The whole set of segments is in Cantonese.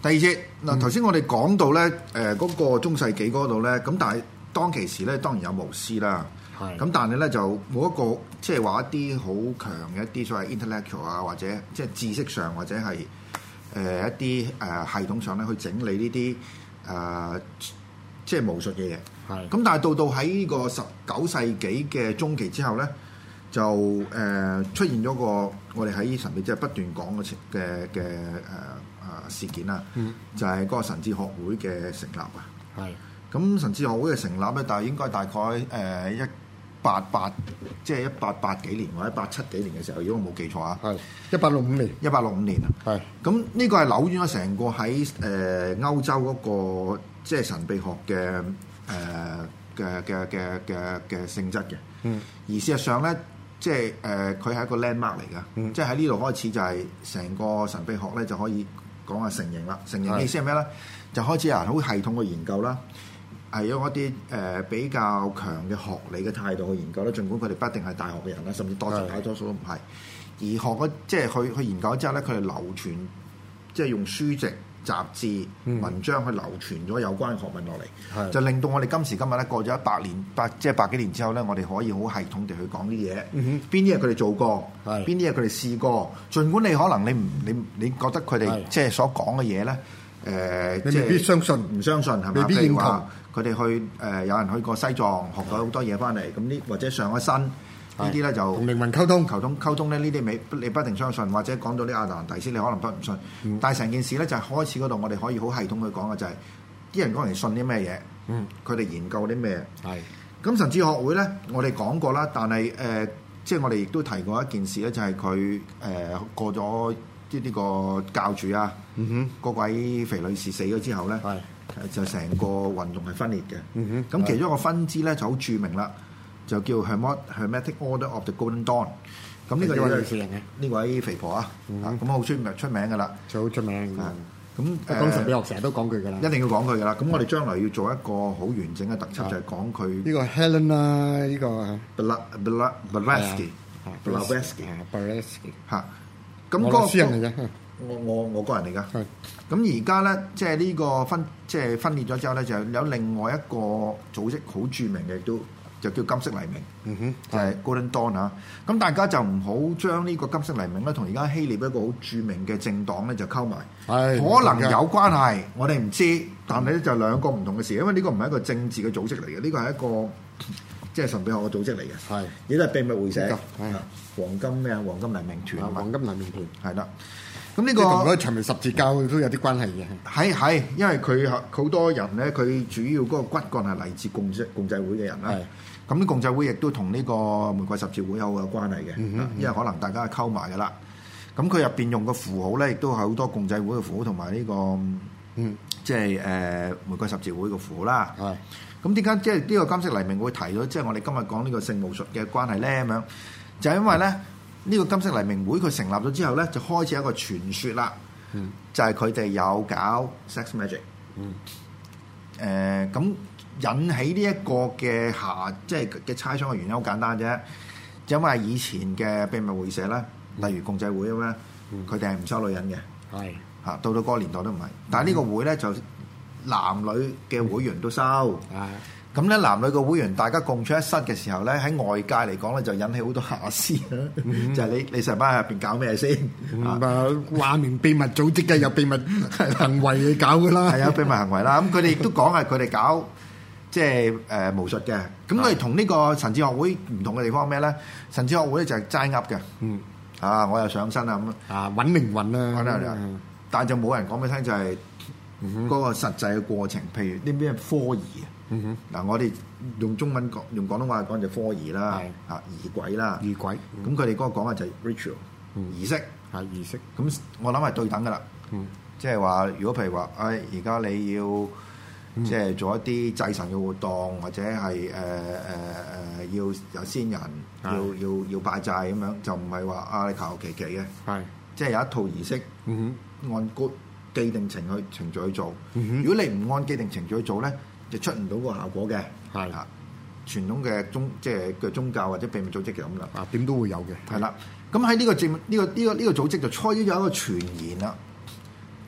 第二節嗱，頭先我哋講到咧，嗰個中世紀嗰度咧，咁但係當其時咧，當然有巫師啦，咁但係咧就冇一個即係話一啲好強嘅一啲所謂 intellectual 啊，或者即係知識上或者係一啲系統上咧去整理呢啲即係巫術嘅嘢。咁但係到喺呢個19世紀嘅中期之後咧，就出現咗個我哋喺神秘即係不斷講嘅事件啦，就係嗰個神智學會嘅成立啊。咁神智學會嘅成立咧，但係應該大概1880幾年或者87幾年嘅時候，如果我冇記錯啊。 1865年。 1865年啊。咁呢個係扭轉咗成個喺歐洲嗰個即係神秘學嘅性質嘅。而事實上咧，即係佢係一個 landmark 嚟㗎。即係喺呢度開始就係成個神秘學咧就可以講係成型啦。成型嘅意思係咩咧？就開始有人好系統嘅研究啦。係用一啲比較強嘅學理嘅態度去研究啦，儘管佢哋不一定係大學嘅人啦，甚至大多數都唔係。而學嗰即係去研究之後咧，佢哋流傳即係用書籍、雜誌、文章去流傳咗有關嘅學問落嚟，就令到我哋今時今日咧過咗100年，即係百幾年之後咧，我哋可以好系統地去講啲嘢。邊啲嘢佢哋做過，邊啲嘢佢哋試過。儘管你可能你覺得佢哋即係所講嘅嘢咧。 你未必相信， 唔相信係咪？ 未必認同。 佢哋去有人去過西藏，學咗好多嘢翻嚟，咁呢或者上咗身呢啲咧就同靈魂溝通咧，呢啲你不一定相信，或者講到啲亞特蘭蒂斯，你可能不唔信。但係成件事咧就係開始嗰度，我哋可以好系統去講嘅就係啲人講嚟信啲咩嘢，佢哋研究啲咩。咁神智學會咧，我哋講過啦，但係即係我哋亦都提過一件事咧，就係佢過咗。呢個教主啊，嗰位肥女士死咗之後咧，就成個運動係分裂嘅。咁其中一個分支咧就好著名啦，就叫 Hermetic Order of the Golden Dawn。咁呢個呢位肥婆啊，咁好出名㗎啦， 就好出名。 咁講神秘學成日都講佢㗎啦， 一定要講佢㗎啦。咁我哋將來要做一個好完整嘅特輯，就係講佢呢個 Helen 啊，呢個 Blavatsky 嚇。咁嗰個私人嚟嘅， 我個人嚟㗎。咁而家咧，即係呢個分裂咗之後咧，就有另外一個組織好著名嘅，都就叫金色黎明，就係 Golden Dawn 啊。咁大家就唔好將呢個金色黎明咧同而家希臘一個好著名嘅政黨咧就溝埋，可能有關係，我哋唔知。但係咧就兩個唔同嘅事，因為呢個唔係一個政治嘅組織嚟嘅，呢個係一個即係神秘學嘅組織嚟嘅，亦都係秘密會社。黃金咩啊？黃金黎明團黃金黎明團係啦。 咁呢個同嗰長明十字教都有啲關係嘅。 係，因為佢好多人咧，佢主要嗰個骨幹係嚟自共濟會嘅人啦。咁啲共濟會亦都同呢個玫瑰十字會有關係嘅，因為可能大家係溝埋㗎啦。咁佢入邊用嘅符號咧，亦都係好多共濟會嘅符號同埋呢個即係玫瑰十字會嘅符號啦。咁點解即係呢個金色黎明會提到即係我哋今日講呢個聖巫術嘅關係咧？咁樣就係因為咧呢個金色黎明會佢成立咗之後咧，就開始有一個傳說啦，就係佢哋有搞 sex magic。咁引起呢一個嘅即係嘅猜想嘅原因好簡單啫，因為以前嘅秘密會社咧，例如共濟會咁咧，佢哋係唔收女人嘅，到嗰個年代都唔係，但係呢個會咧就男女嘅會員都收，咁咧男女嘅會員大家共處一室嘅時候咧，喺外界嚟講咧就引起好多遐思，就係你成班入邊搞咩先？ 話明秘密組織嘅有秘密行為去搞噶啦， 係有秘密行為啦。咁佢哋亦都講係佢哋搞即係巫術嘅。咁佢哋同呢個神智學會唔同嘅地方係咩咧？神智學會咧就係齋噏嘅，我又上身啊咁揾靈魂啊， 但係就冇人講俾你聽就係嗰個實際嘅過程，譬如啲咩科儀嗱，我哋用中文講，用廣東話講就科儀啦，儀軌啦， 儀軌。 咁佢哋嗰個講嘅就係 ritual 儀式， 儀式。 咁我諗係對等噶啦，即係話如果譬如話，而家你要即係做一啲祭神嘅活動，或者係要有先人，要拜祭咁樣，就唔係話你求求其其嘅，即係有一套儀式，按既定程序去做。如果你唔按既定程序去做咧，就出唔到個效果嘅。傳統嘅即係嘅宗教或者秘密組織就咁啦。 點都會有嘅。 係啦。咁喺呢個組織就吹咗一個傳言啦，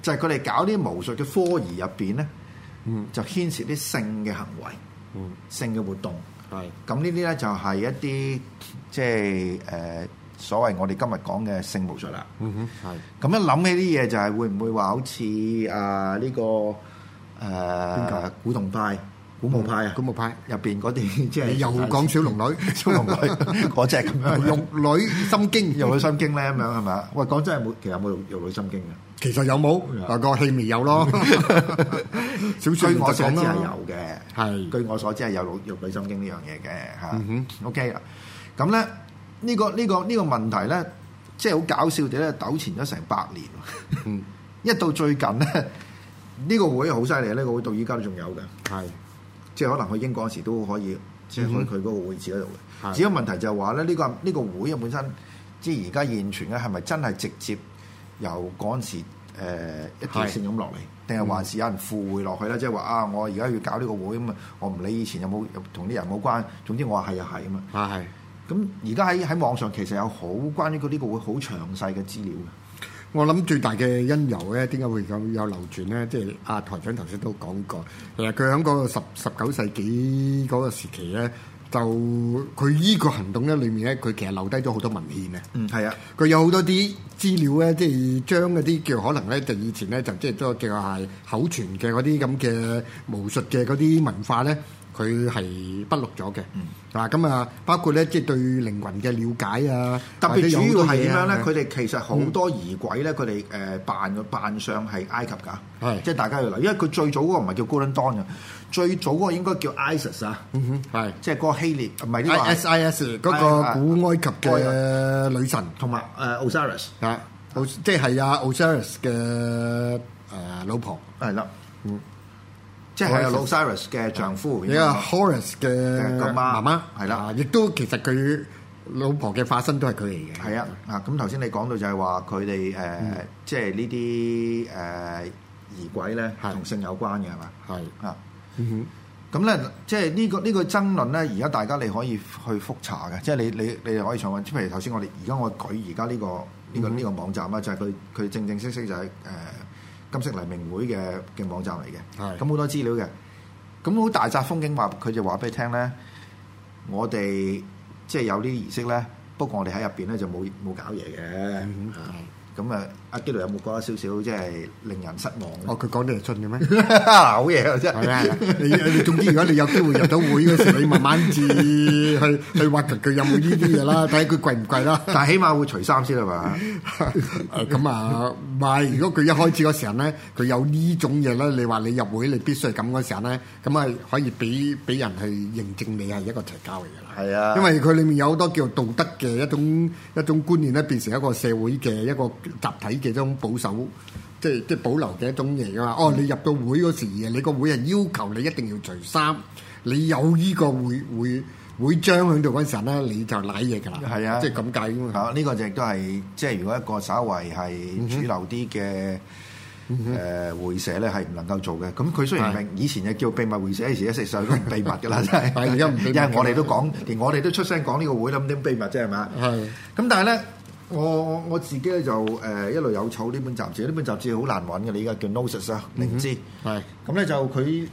就係佢哋搞啲巫術嘅科儀入邊咧，就牽涉啲性嘅行為，性嘅活動。係咁呢啲咧就係一啲即係所謂我哋今日講嘅性巫術啦。係咁一諗起啲嘢就係會唔會話好似呢個古董派、古墓派啊？古墓派入邊嗰啲即係又講小龍女， 小龍女嗰隻咁樣， 玉女心經， 玉女心經咧咁樣係咪啊？喂，講真係冇，其實有冇玉女心經嘅？ 其實有冇？個戲未有咯。 據我所知係有嘅， 係據我所知係有玉女心經呢樣嘢嘅嚇。OK 啦，咁咧呢個問題咧，即係好搞笑地咧，糾纏咗成100年。一到最近咧，呢個會好犀利，呢個會到依家都仲有嘅。係，即係可能去英國嗰時都可以，即係去佢嗰個會址嗰度嘅。只有問題就係話咧，呢個會啊本身，即係而家現存嘅係咪真係直接由嗰陣時一條線咁落嚟，定係還是有人附會落去咧？即係話我而家要搞呢個會咁啊，我唔理以前有冇同啲人冇關，總之我話係就係啊嘛。係。咁而家喺網上其實有好關於佢呢個會好詳細嘅資料嘅。 我諗最大嘅因由咧，點解會咁有流傳咧？即係阿台長頭先都講過，其實佢喺嗰個19世紀嗰個時期咧，就佢依個行動咧裏面咧，佢其實留低咗好多文獻嘅。係啊，佢有好多啲資料咧，即係將嗰啲叫可能咧，就以前咧就即係都叫係口傳嘅嗰啲咁嘅巫術嘅嗰啲文化咧。佢係筆錄咗嘅，咁啊，包括咧即係對靈魂嘅了解啊， 特別主要係點樣咧？佢哋其實好多儀軌咧，佢哋扮相係埃及㗎，即係大家要留意，因為佢最早嗰個唔係叫 Golden Dawn 嘅，最早嗰個應該叫 Isis 啊，即係嗰個希臘唔係呢個 ISIS 嗰個古埃及嘅女神， 同埋Osiris 即係Osiris 嘅老婆，係啦， 即係 Osiris 嘅丈夫， 而家 Horus 嘅媽媽係啦，亦都其實佢老婆嘅化身都係佢嚟嘅。係啊， 咁頭先你講到就係話佢哋即係呢啲儀軌咧同性有關嘅係嘛？係啊，咁咧即係呢個爭論咧，而家大家你可以去覆查嘅，即係你哋可以上網，譬如頭先我舉而家呢個網站啦，就係佢正式就係金色黎明會嘅網站嚟嘅，咁好多資料嘅，咁好大紮風景話，佢就話俾你聽咧，我哋即係有呢啲儀式咧，不過我哋喺入邊咧就冇搞嘢嘅。咁阿基奴有冇覺得少少即係令人失望？ 佢講啲係信嘅咩？ 好嘢啊！真係你總之如果你有機會入到會嗰時，你慢慢至去挖掘佢有冇呢啲嘢啦，睇下佢貴唔貴啦。 但係起碼會除衫先係嘛？ 咁啊，唔係如果佢一開始嗰時候咧，佢有呢種嘢咧，你話你入會你必須係咁嗰時候咧，咁啊可以俾人去認證你係一個邪教嚟㗎啦。係啊，因為佢裏面有好多叫道德嘅一種觀念咧，變成一個社會嘅一個集體嘅一種保守，即係保留嘅一種嘢㗎嘛。你入到會嗰時，你個會係要求你一定要除衫，你有呢個會章喺度嗰陣咧，你就賴嘢㗎啦。係啊，即係咁解㗎嘛。 呢個就亦都係即係如果一個稍為係主流啲嘅會社咧係唔能夠做嘅。咁佢雖然以前就叫秘密會社，而家實際上都唔秘密㗎啦，真係。而家唔秘密，因為我哋都講，連我哋都出聲講呢個會啦，咁點秘密啫係嘛？係。咁但係咧。我自己咧就一路有儲呢本雜誌，呢本雜誌好難揾嘅，你而家叫 Gnosis 啊，靈知。係。咁咧就佢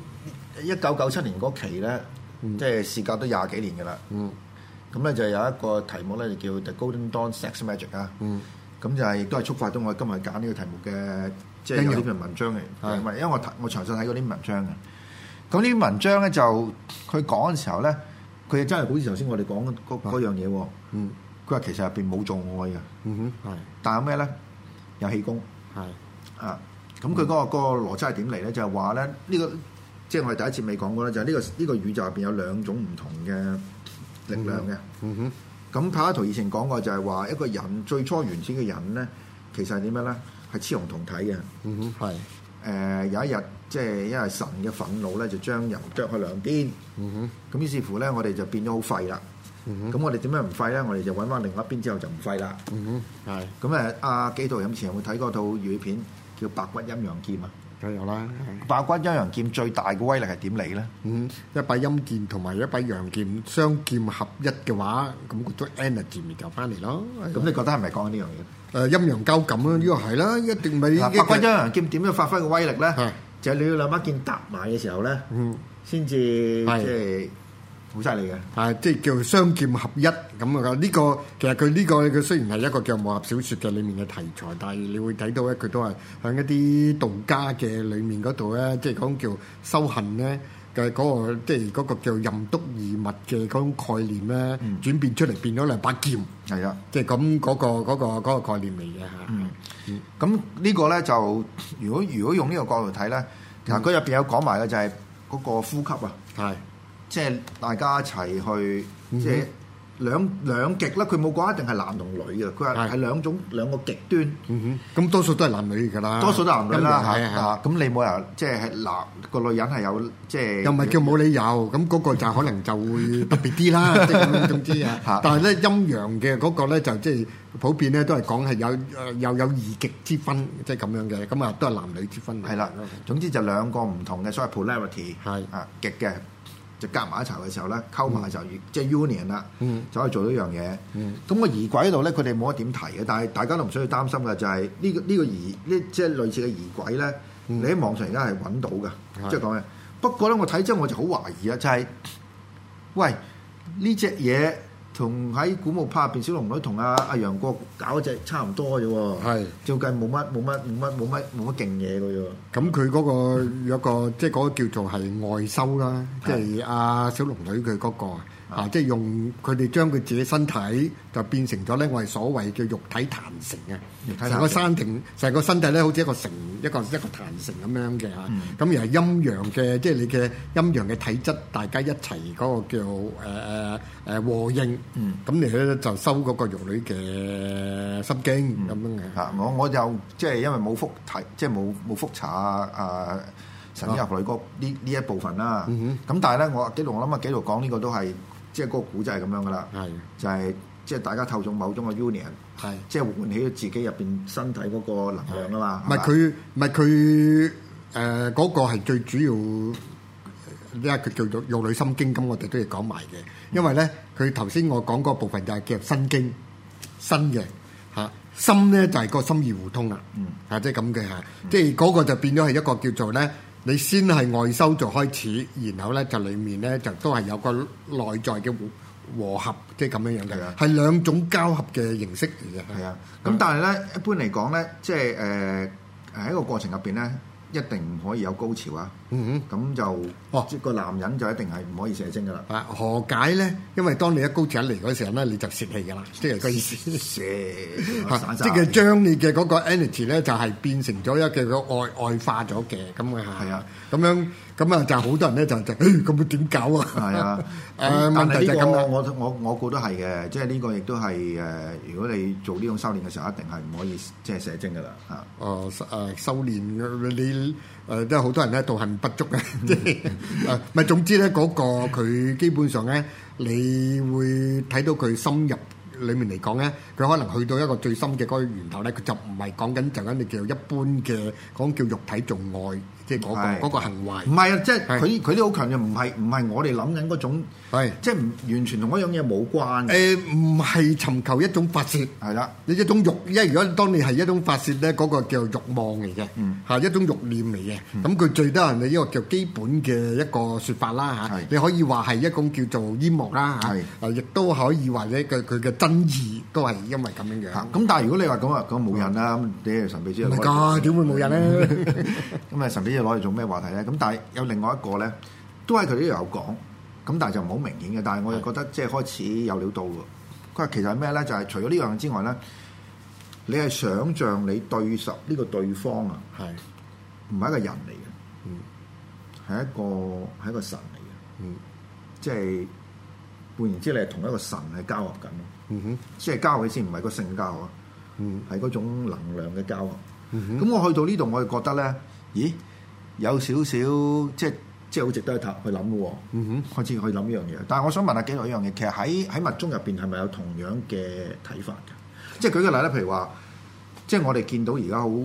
1997年嗰期咧，即係事隔都20幾年嘅啦。咁咧就有一個題目咧就叫 The Golden Dawn Sex Magic 啊。咁就係亦都係觸發到我今日揀呢個題目嘅，即係有呢篇文章嘅。因為我詳細睇過啲文章嘅。咁呢篇文章咧就佢講嘅時候咧，佢真係好似頭先我哋講嗰樣嘢喎。佢話其實入邊冇做愛嘅，係，但係咩咧？有氣功，係啊。咁佢嗰個邏輯係點嚟咧？就係話咧，呢個即係我哋第一次未講過咧，就係呢個宇宙入邊有兩種唔同嘅力量嘅。咁柏拉圖以前講過就係話，一個人最初原始嘅人咧，其實係點樣咧？係雌雄同體嘅。係。有一日即係因為神嘅憤怒咧，就將人剁去兩邊。咁於是乎咧，我哋就變咗好廢啦。咁我哋點樣唔廢咧？我哋就揾翻另外一邊之後就唔廢啦。係。咁阿紀陶以前有冇睇過套粵語片叫《白骨陰陽劍》啊？ 梗有啦。 爆骨陰陽劍最大嘅威力係點嚟咧？ 一把陰劍同埋一把陽劍雙劍合一嘅話，咁嗰種 energy 咪就翻嚟咯。 咁你覺得係咪講緊呢樣嘢？ 陰陽交感咯，呢個係啦，一定咪。 爆骨陰陽劍點樣發揮個威力咧？就係你要兩把劍搭埋嘅時候咧，先至即係好犀利嘅。 即係叫雙劍合一咁啊！呢個其實佢雖然係一個叫武俠小説嘅裡面嘅題材，但係你會睇到咧，佢都係喺一啲道家嘅裡面嗰度咧，即係講叫修行咧嘅嗰個，即係嗰個叫任督二脈嘅嗰種概念咧，轉變出嚟變咗兩把劍。係啊，即係咁嗰個概念嚟嘅嚇。 咁呢個咧就如果用呢個角度睇咧，其實佢入邊有講埋嘅就係嗰個呼吸啊。係。即係大家一齊去，即係兩極啦。佢冇講一定係男同女嘅，佢話係兩個極端。 咁多數都係男女㗎啦， 多數都係男女啦嚇。咁你冇人即係男個女人係有即係又唔係叫冇理由，咁嗰個就可能就會特別啲啦。即係咁總之啊。但係咧陰陽嘅嗰個咧就即係普遍咧都係講係有二極之分，即係咁樣嘅。咁啊都係男女之分。 係啦，總之就兩個唔同嘅所謂 polarity 係啊極嘅。就夾埋一齊嘅時候咧，溝埋就即係 union 啦，就可以做到一樣嘢。咁個儀軌度咧，佢哋冇乜點提嘅，但係大家都唔需要擔心嘅，就係呢個儀呢，即係類似嘅儀軌咧，你喺網上而家係揾到嘅，即係講嘅。不過咧，我睇之後我就好懷疑啊，就係喂呢隻嘢同喺古墓派入邊小龍女同阿楊過搞嗰隻差唔多嘅喎，係照計冇乜勁嘢嘅啫。 咁佢嗰個有個即係嗰個叫做係外修啦，即係阿小龍女佢嗰個即係用佢哋將佢自己身體就變成咗咧，我哋所謂嘅肉體壇城嘅，成個山庭，成個身體咧好似一個城一個壇城咁樣嘅嚇。咁而係陰陽嘅，即係你嘅陰陽嘅體質，大家一齊嗰個叫和應。咁你咧就收嗰個玉女嘅心經咁樣嘅。 嚇，我就即係因為冇復睇，即係冇復查啊神醫俠侶嗰呢一部分啦。咁但係咧，我諗紀錄講呢個都係。即係嗰個古仔係咁樣噶啦，就係即係大家透過某種嘅 union，即係喚起咗自己入邊身體嗰個能量啊嘛。 唔係佢嗰個係最主要，因為佢叫做《玉女心經》，咁我哋都要講埋嘅。因為咧，佢頭先我講嗰部分就係叫心經，新嘅嚇心咧就係個心意互通啦，即係咁嘅嚇，即係嗰個就變咗係一個叫做咧。你先係外修就開始，然後咧就裡面咧就都係有個內在嘅和合，即係咁樣樣嘅，係兩種交合嘅形式嚟嘅。係啊，咁但係咧一般嚟講咧，即係喺個過程入邊咧，一定唔可以有高潮啊。咁就即係個男人就一定係唔可以射精噶啦。何解咧？因為當你一高潮一嚟嗰時候咧，你就泄氣噶啦，即係個意思。即係將你嘅嗰個 energy 咧，就係變成咗一個外化咗嘅咁嘅嚇。係啊，咁啊就好多人咧就咁點搞啊？係啊，問題就係咁。我估都係嘅，即係呢個亦都係如果你做呢種修練嘅時候，一定係唔可以即係射精噶啦嚇。修練你都係好多人咧道行不足嘅，即係咪總之咧嗰個佢基本上咧，你會睇到佢深入裡面嚟講咧，佢可能去到一個最深嘅嗰個源頭咧，佢就唔係講緊就緊你叫一般嘅講叫肉體做愛，即係嗰個行為。唔係啊，即係佢都好強嘅，唔係我哋諗緊嗰種，即係唔完全同嗰樣嘢冇關。唔係尋求一種發泄，係啦，你一種慾，因為如果當你係一種發泄咧，嗰個叫慾望嚟嘅，係一種慾念嚟嘅。咁佢最多人哋呢個叫基本嘅一個説法啦嚇。你可以話係一種叫做煙幕啦嚇，亦都可以話咧佢嘅真義都係因為咁樣樣。咁但係如果你話咁冇癮啦，咁你係神秘之夜。唔係㗎，點會冇癮咧？咁啊神秘之夜攞嚟做咩話題咧？咁但係有另外一個咧，都係佢呢度有講，咁但係就唔好明顯嘅。但係我又覺得即係開始有料到喎。佢話其實係咩咧？就係除咗呢樣之外咧，你係想像你對實呢個對方啊，係唔係一個人嚟嘅？係一個神嚟嘅。即係換言之，你係同一個神係交合緊。即係交合先，唔係個性交啊。係嗰種能量嘅交合。咁我去到呢度，我就覺得咧，咦，有少少即係好值得去諗嘅喎。開始去諗呢樣嘢。但係我想問下幾耐一樣嘢，其實喺密宗入邊係咪有同樣嘅睇法嘅？即係舉個例咧，譬如話，即係我哋見到而家好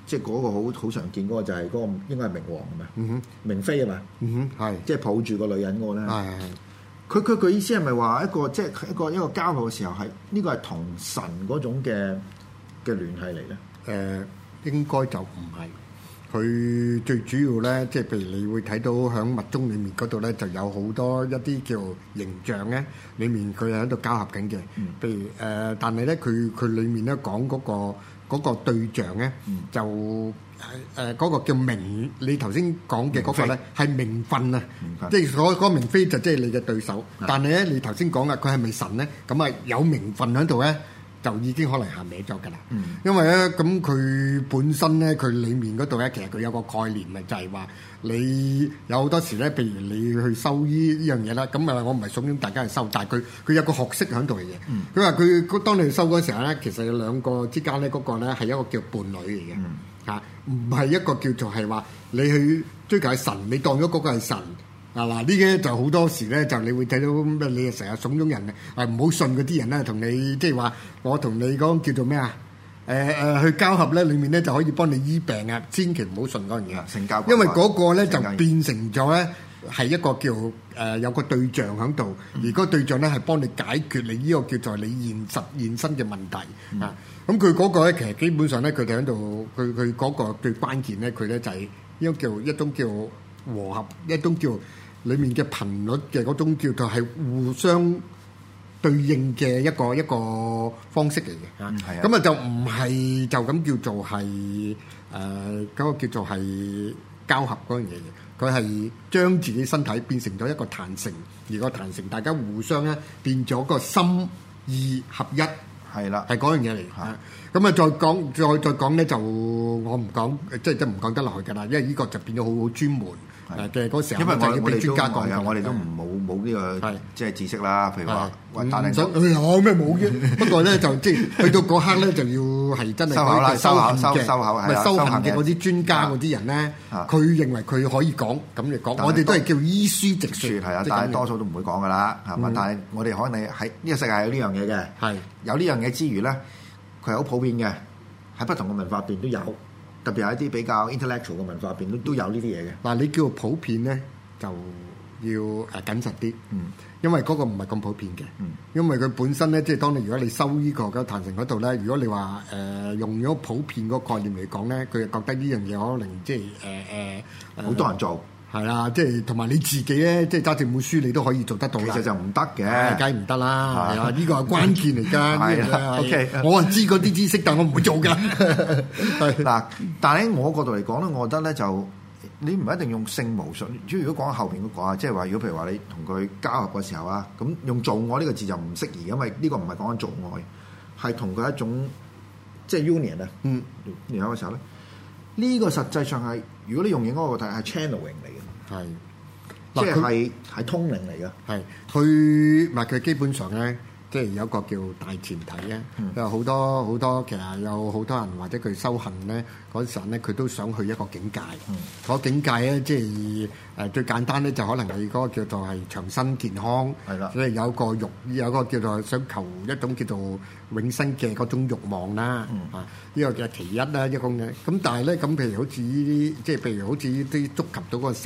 即係嗰個好常見嗰個就係嗰個應該係明王係咪？明妃啊嘛， 係即係抱住個女人嗰個咧。 係佢意思係咪話一個即係一個交流嘅時候係呢個係同神嗰種嘅聯繫嚟咧？ 應該就唔係。佢最主要咧，即係譬如你會睇到喺密宗裡面嗰度咧，就有好多一啲叫形象咧，裡面佢係喺度交合緊嘅。譬如但係咧，佢裡面咧講嗰個對象咧，就嗰個叫明。你頭先講嘅嗰個咧係名分啊，即係嗰個明妃就即係你嘅對手。但係咧，你頭先講嘅佢係咪神咧？咁啊有名分喺度咧，就已經可能行歪咗㗎啦，因為咧咁佢本身咧佢裡面嗰度咧，其實佢有個概念嘅，就係話你有好多時咧，譬如你去收呢樣嘢啦，咁啊我唔係慫恿大家去收，但係佢有個學識喺度嘅嘢。佢話佢當你收嗰時候咧，其實有兩個之間咧嗰個咧係一個叫伴侶嚟嘅嚇，唔係一個叫做係話你去追求係神，你當咗嗰個係神。嗱呢啲就好多時咧，就你會睇到咩？你成日慫恿人唔好信嗰啲人咧，同你即係話我同你講叫做咩啊？去交合咧，裡面咧就可以幫你醫病啊！千祈唔好信嗰樣嘢，性交，因為嗰個咧就變成咗咧係一個叫有個對象喺度，而嗰個對象咧係幫你解決你呢個叫做你現身嘅問題啊！咁佢嗰個咧其實基本上咧，佢哋喺度佢嗰個最關鍵咧，佢咧就係呢個一種叫和合，一種叫裡面嘅頻率嘅嗰種叫做係互相對應嘅一個方式嚟嘅，咁啊就唔係就咁叫做係嗰個叫做係交合嗰樣嘢嘅，佢係將自己身體變成咗一個壇城，而個壇城大家互相咧變咗個心意合一，係啦，係嗰樣嘢嚟。咁啊再講咧就我唔講，即係唔講得落去㗎啦，因為呢個就變咗好專門。嘅嗰時候，因為我哋專家講，我哋都冇呢個即係知識啦。譬如話，但係有咩冇嘅？不過咧就即係去到嗰刻咧就要係真係收口嘅，收行嘅嗰啲專家嗰啲人咧，佢認為佢可以講咁嚟講，我哋都係叫依書直説係啊，但係多數都唔會講㗎啦，係嘛？但係我哋可能喺呢個世界有呢樣嘢嘅，係有呢樣嘢之餘咧，佢係好普遍嘅，喺不同嘅文化入邊都有。特別係一啲比較 intellectual 嘅文化入邊都有呢啲嘢嘅。嗱，你叫普遍咧，就要謹慎啲，因為嗰個唔係咁普遍嘅，因為佢本身咧，即係當你如果你收呢個嘅壇城嗰度咧，如果你話用咗普遍嗰個概念嚟講咧，佢就覺得呢樣嘢可能即係好多人做。係啦，即係同埋你自己咧，即係揸住本書，你都可可以做得到啦。其實就唔得嘅，梗係唔得啦。係啊，呢個係關鍵嚟㗎。係 OK， 我係知嗰啲知識，但我唔會做㗎。嗱，但係喺我角度嚟講咧，我覺得咧就你唔一定用性無信。主要如果講後邊嗰個啊，即係話如果譬如話你同佢交合嘅時候啊，咁用做愛呢個字就唔適宜，因為呢個唔係講緊做愛，係同佢一種即係 union 啊。聯合嘅時候咧，呢個實際上係如果你用另一個睇係 channeling 嚟嘅。係，即係通靈嚟嘅。係，佢唔係佢基本上咧，即係有一個叫大前提咧。有好多其實有好多人或者佢修行咧嗰陣咧，佢都想去一個境界。嗰境界咧，即係最簡單咧，就可能係嗰個叫做係長身健康。係啦，即係有個叫做想求一種叫做永生嘅嗰種慾望啦。呢個嘅其一啦，一個嘅。咁但係咧，咁譬如好似呢啲，即係譬如好似呢啲觸及到嗰個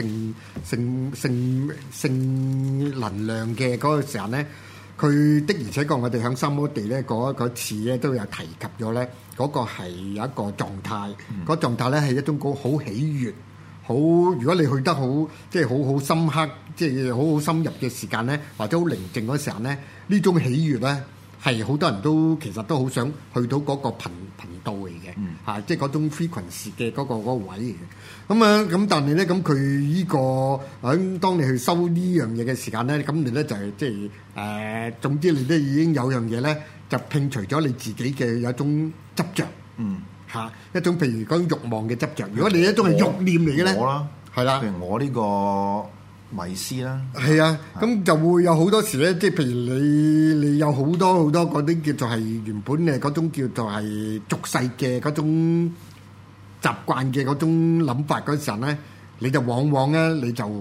性能量嘅嗰個時候咧，佢的而且確我哋喺三摩地咧嗰次咧都有提及咗咧，嗰個係有一個狀態，嗰狀態咧係一種好喜悅，好如果你去得好即係好深刻，即係好深入嘅時間咧，或者好寧靜嗰時候咧，呢種喜悅咧。係好多人都其實都好想去到嗰個頻道嚟嘅，即係嗰種 frequency 嘅嗰個位嚟嘅。咁但係咧，咁佢呢個喺當你去收呢樣嘢嘅時間咧，咁你咧就係即係總之你都已經有樣嘢咧，就摒除咗你自己嘅有一種執着，一種譬如嗰種慾望嘅執着。如果你一種係慾念嚟嘅咧，係啦，譬如我呢個。迷思啦，係啊，咁就會有好多時咧，即係譬如你有好多嗰啲叫做係原本嘅嗰種叫做係俗世嘅嗰種習慣嘅嗰種諗法嗰陣咧，你就往往咧你就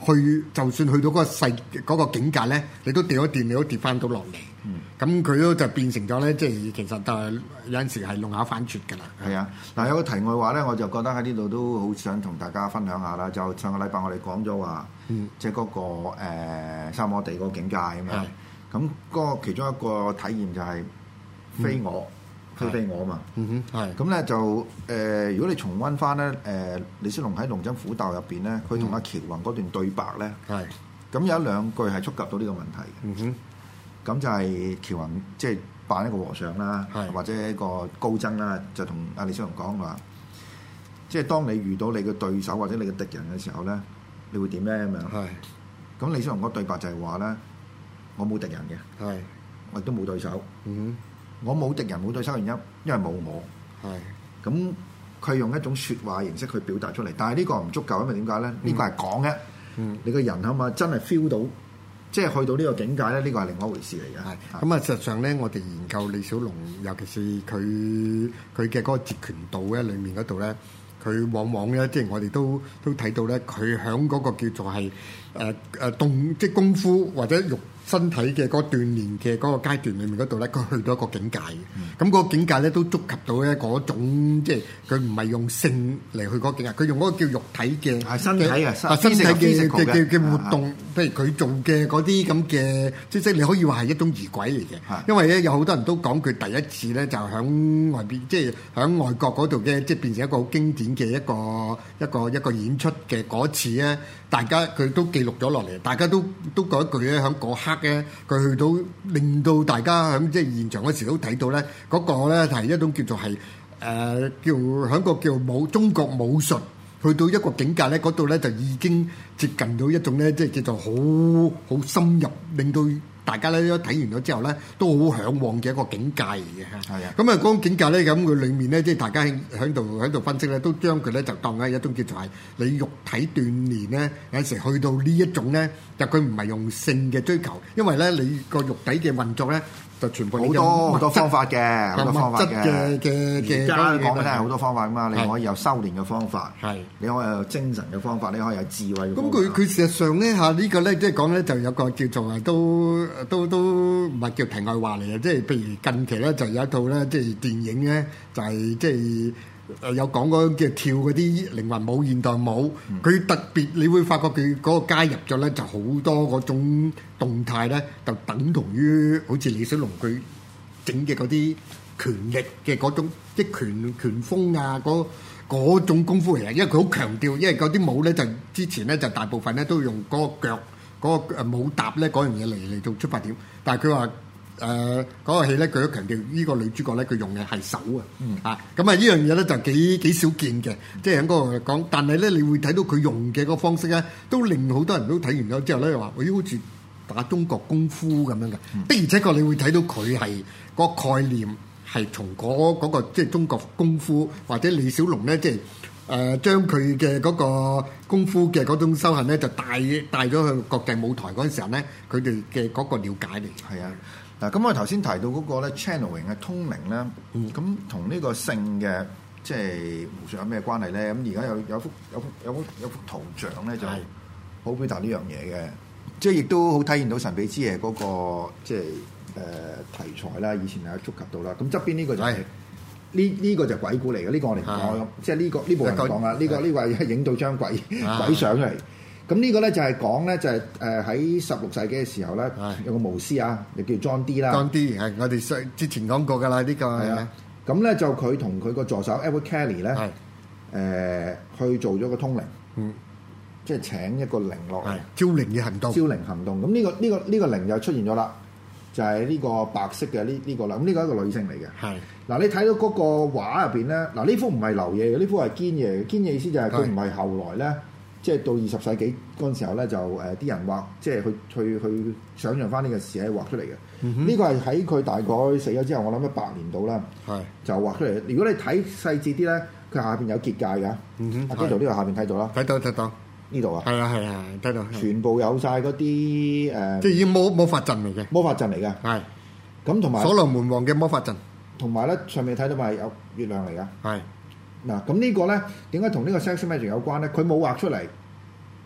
就算去到嗰個嗰個境界咧，你都掉一掂，你都跌翻到落嚟。咁佢都就變成咗咧，即係其實就係有陣時係弄巧反拙㗎啦。 係啊，嗱有個題外話咧，我就覺得喺呢度都好想同大家分享下啦。就上個禮拜我哋講咗話，即係嗰個三摩地嗰個境界咁樣。咁嗰個其中一個體驗就係非我。非我嘛，係咁咧就如果你重溫翻咧李小龍喺《龍爭虎鬥》入邊咧，佢同阿喬宏嗰段對白咧，咁有一兩句係觸及到呢個問題嘅。咁就係喬宏即係扮一個和尚啦，或者一個高僧啦，就同阿李小龍講話，即係當你遇到你嘅對手或者你嘅敵人嘅時候咧，你會點咧咁樣？咁李小龍嗰對白就係話咧，我冇敵人嘅，我亦都冇對手。我冇敵人冇對手嘅原因，因為冇我。咁佢用一種説話形式去表達出嚟，但係呢個唔足夠，因為點解咧？呢個係講嘅。你個人係咪真係 feel 到，即係去到呢個境界咧？呢個係另外一回事嚟嘅。 咁啊，實際上咧，我哋研究李小龍，尤其是佢嘅嗰個截拳道咧，裡面嗰度咧，佢往往咧，即係我哋都睇到咧，佢響嗰個叫做係即係功夫或者肉身體嘅嗰個鍛鍊嘅嗰個階段裏面嗰度咧，佢去到一個境界嘅。咁嗰個境界咧都觸及到咧嗰種，即係佢唔係用性嚟去嗰個境界，佢用嗰個叫肉體嘅身體嘅活動，譬如佢做嘅嗰啲咁嘅，即係你可以話係一種儀軌嚟嘅。因為咧有好多人都講佢第一次咧就響外邊，即係響外國嗰度嘅，即係變成一個好經典嘅一個演出嘅嗰次咧，大家佢都記錄咗落嚟，大家都講一句咧，響嗰刻咧，佢去到令到大家響即係現場嗰時都睇到咧，嗰個咧係一種叫做係叫響個叫中國武術去到一個境界咧，嗰度咧就已經接近到一種咧，即係叫做好深入，令到大家咧睇完咗之後咧，都好嚮往嘅一個境界嚟嘅。係啊，咁啊嗰種境界咧，咁佢裡面咧，即係大家喺度分析咧，都將佢咧就當係一種叫做係你肉體鍛鍊咧，有時去到呢一種咧，就佢唔係用性嘅追求，因為咧你個肉體嘅運作咧，就全部好多方法嘅，好多方法嘅。 而家講嘅真係好多方法㗎嘛，你可以有修練嘅方法，你可以有精神嘅方法，你可以有智慧嘅方法。 咁佢事實上咧嚇呢個咧，即係講咧就有個叫做係都唔係叫題外話嚟嘅，即係譬如近期咧就有一套咧即係電影咧，就係即係有講嗰叫跳嗰啲靈魂舞、現代舞，佢特別你會發覺佢嗰個加入咗咧就好多嗰種動態咧，就等同於好似李小龍佢整嘅嗰啲權力嘅嗰種即係拳風啊嗰種功夫嚟嘅，因為佢好強調，因為嗰啲舞咧就之前咧就大部分咧都用嗰個腳嗰個舞踏咧嗰樣嘢嚟做出發點，但係佢話嗰個戲咧佢都強調呢個女主角咧佢用嘅係手咁啊呢樣嘢咧就幾少見嘅，即係喺嗰度講，但係咧你會睇到佢用嘅嗰個方式咧，都令好多人都睇完咗之後咧話，咦好似打中國功夫咁樣嘅，的而且確你會睇到佢係個概念係從嗰個即係中國功夫或者李小龍咧即係將佢嘅嗰個功夫嘅嗰種修行咧就帶咗去國際舞台嗰陣時候咧，佢哋嘅嗰個了解嚟。係啊。 嗱，咁我頭先提到嗰個咧 channeling 嘅通靈咧，咁同呢個性嘅即係巫術有咩關係咧？咁而家有幅圖像咧，就好表達呢樣嘢嘅，即係亦都好體現到神秘之夜嗰個即係題材啦。以前有觸及到啦。咁側邊呢個就係呢個就鬼故嚟嘅，呢個我哋唔講，即係呢部分講啦。呢個係影到張鬼相出嚟。咁呢個咧就係講咧，就係喺16世紀嘅時候咧，有個巫師啊，就叫 John Dee 啦。 John Dee 係我哋之前講過㗎啦，呢個係啊。 咁咧就佢同佢個助手 Edward Kelly 咧，去做咗個通靈，即係請一個靈落嚟， 招靈嘅行動。 招靈行動。咁呢個靈就出現咗啦，就係呢個白色嘅呢個啦。咁呢個係一個女性嚟嘅。係。嗱，你睇到嗰個畫入邊咧，嗱呢幅唔係流嘢嘅，呢幅係堅嘢嘅。堅嘢意思就係佢唔係後來咧。即係到20世紀嗰陣時候咧，就啲人畫，即係去想像翻呢個事係畫出嚟嘅。呢個係喺佢大概死咗之後，我諗100年到啦，就畫出嚟。如果你睇細緻啲咧，佢下邊有結界㗎。阿基圖呢個下邊睇到啦， 睇到呢度啊， 係啊，睇到。 全部有晒嗰啲即係已經魔法陣嚟嘅， 魔法陣嚟㗎。係。咁同埋所羅門王嘅魔法陣， 同埋咧上面睇到咪有月亮嚟㗎。 係。 嗱，咁呢個咧點解同呢個 sex magic 有關咧？佢冇畫出嚟，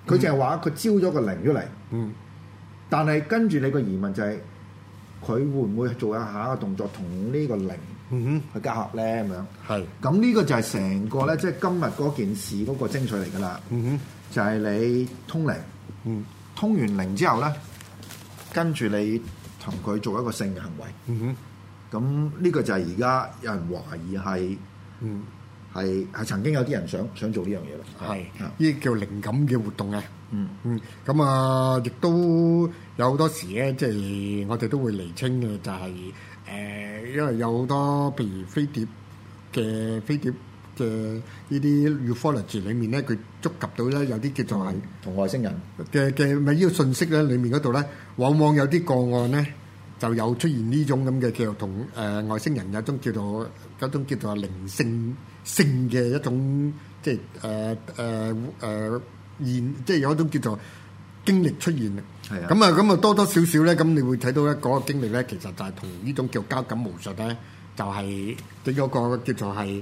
佢淨係話佢招咗個靈出嚟。但係跟住你個疑問就係佢會唔會做下一個動作同呢個靈去交合咧咁樣？係。咁呢個就係成個咧，即係今日嗰件事嗰個精髓嚟㗎啦。就係你通靈，通完靈之後咧，跟住你同佢做一個性嘅行為。咁呢個就係而家有人懷疑係曾經有啲人想做呢樣嘢啦。係， 呢個叫靈感嘅活動啊。咁啊，亦都有好多時咧，即係我哋都會釐清嘅，就係因為有好多譬如飛碟嘅呢啲 ufology 裏面咧，佢觸及到咧有啲叫做係同外星人嘅咪呢個信息咧，裡面嗰度咧，往往有啲個案咧就有出現呢種咁嘅叫做同外星人有種叫做靈性嘅一種即係即係有一種叫做經歷出現嘅。係啊。咁啊多多少少咧，咁你會睇到咧嗰個經歷咧，其實就係同呢種叫交感巫術咧，就係對嗰個叫做係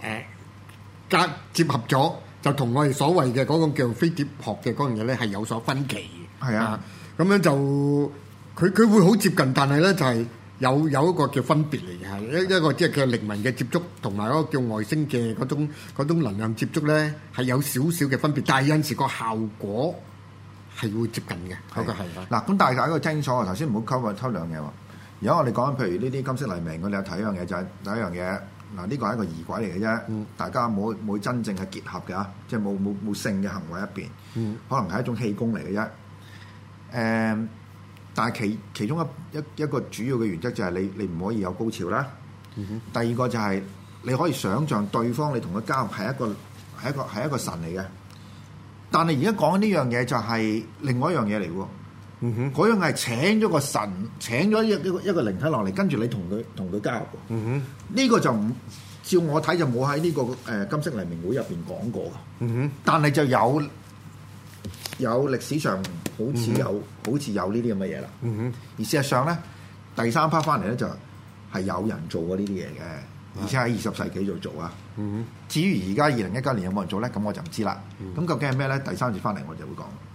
結合咗，就同我哋所謂嘅嗰個叫飛碟學嘅嗰樣嘢咧係有所分歧嘅。係啊。咁樣就佢會好接近，但係咧就係有一個叫分別嚟嘅，係一個即係叫靈魂嘅接觸，同埋嗰個叫外星嘅嗰種能量接觸咧，係有少少嘅分別，但係有陣時個效果係會接近嘅。嗰個係嗱，咁大家一個清楚，頭先唔好溝兩樣喎。而家我哋講緊譬如呢啲金色黎明，我哋有睇一樣嘢就係第一樣嘢。嗱，呢個係一個儀軌嚟嘅啫，大家冇真正嘅結合嘅，即係冇性嘅行為一邊，可能係一種氣功嚟嘅啫。但係其中一個主要嘅原則就係你唔可以有高潮啦。第二個就係你可以想像對方你同佢交係一個神嚟嘅，但係而家講緊呢樣嘢就係另外一樣嘢嚟喎。嗰樣係請咗個神，請咗一個靈體落嚟，跟住你同佢交合。呢個就唔照我睇就冇喺呢個金色黎明會入邊講過嘅。但係就有歷史上好似有呢啲咁嘅嘢啦。而事實上咧，第三 part 翻嚟咧就係有人做過呢啲嘢嘅，而且喺20世紀就做啊。至於而家2019年有冇人做咧，咁我就唔知啦。咁究竟係咩咧？第三節翻嚟我就會講。